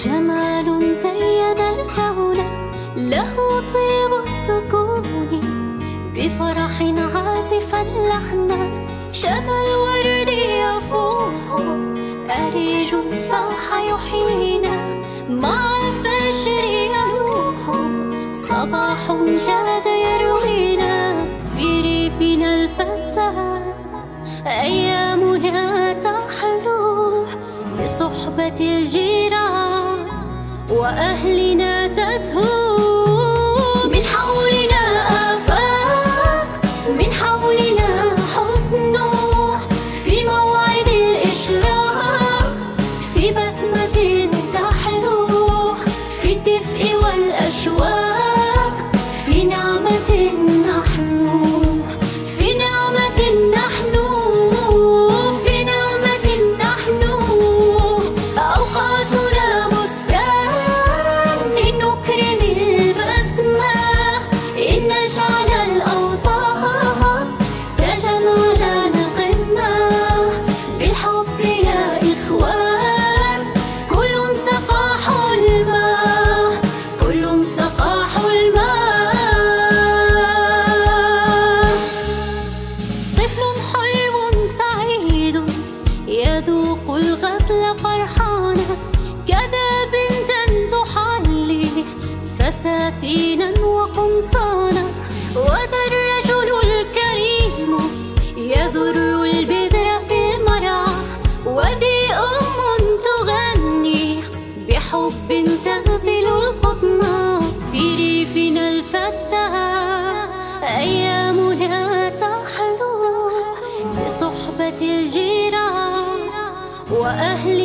جمال زين الكون له طيب السكون، بفرح عازفا لحنا شذا الورد يفوح. أريج صاح يحيينا مع الفجر يلوح، صباح جاد يروينا في ريفنا الفتاح. أيامنا تحلو بصحبة الجيران وأهلنا تزهو. من حولنا آفاق، من حولنا حسن في موعد الإشراق، في بسمة تحلو في الدفء والأشواق. في نعمة نحن، في نعمة نحن، في نعمة نحن. أوقاتنا بستان نكرم البسمة، إن نجعل الأوطان تاجا على القمة. بالحب يا إخوان كل سقى حلمه، كل سقى حلمه. طفل حلو سعيد يذوق الغزل فرحانا، كذا بنتا تحلي فساتينا وقمصانا. وذا الرجل الكريم يذر البذر في المرعى، وذي تغني بحب تغزل القطن في ريفنا الفتاح. أيامنا تحلو بصحبة الجيران وأهل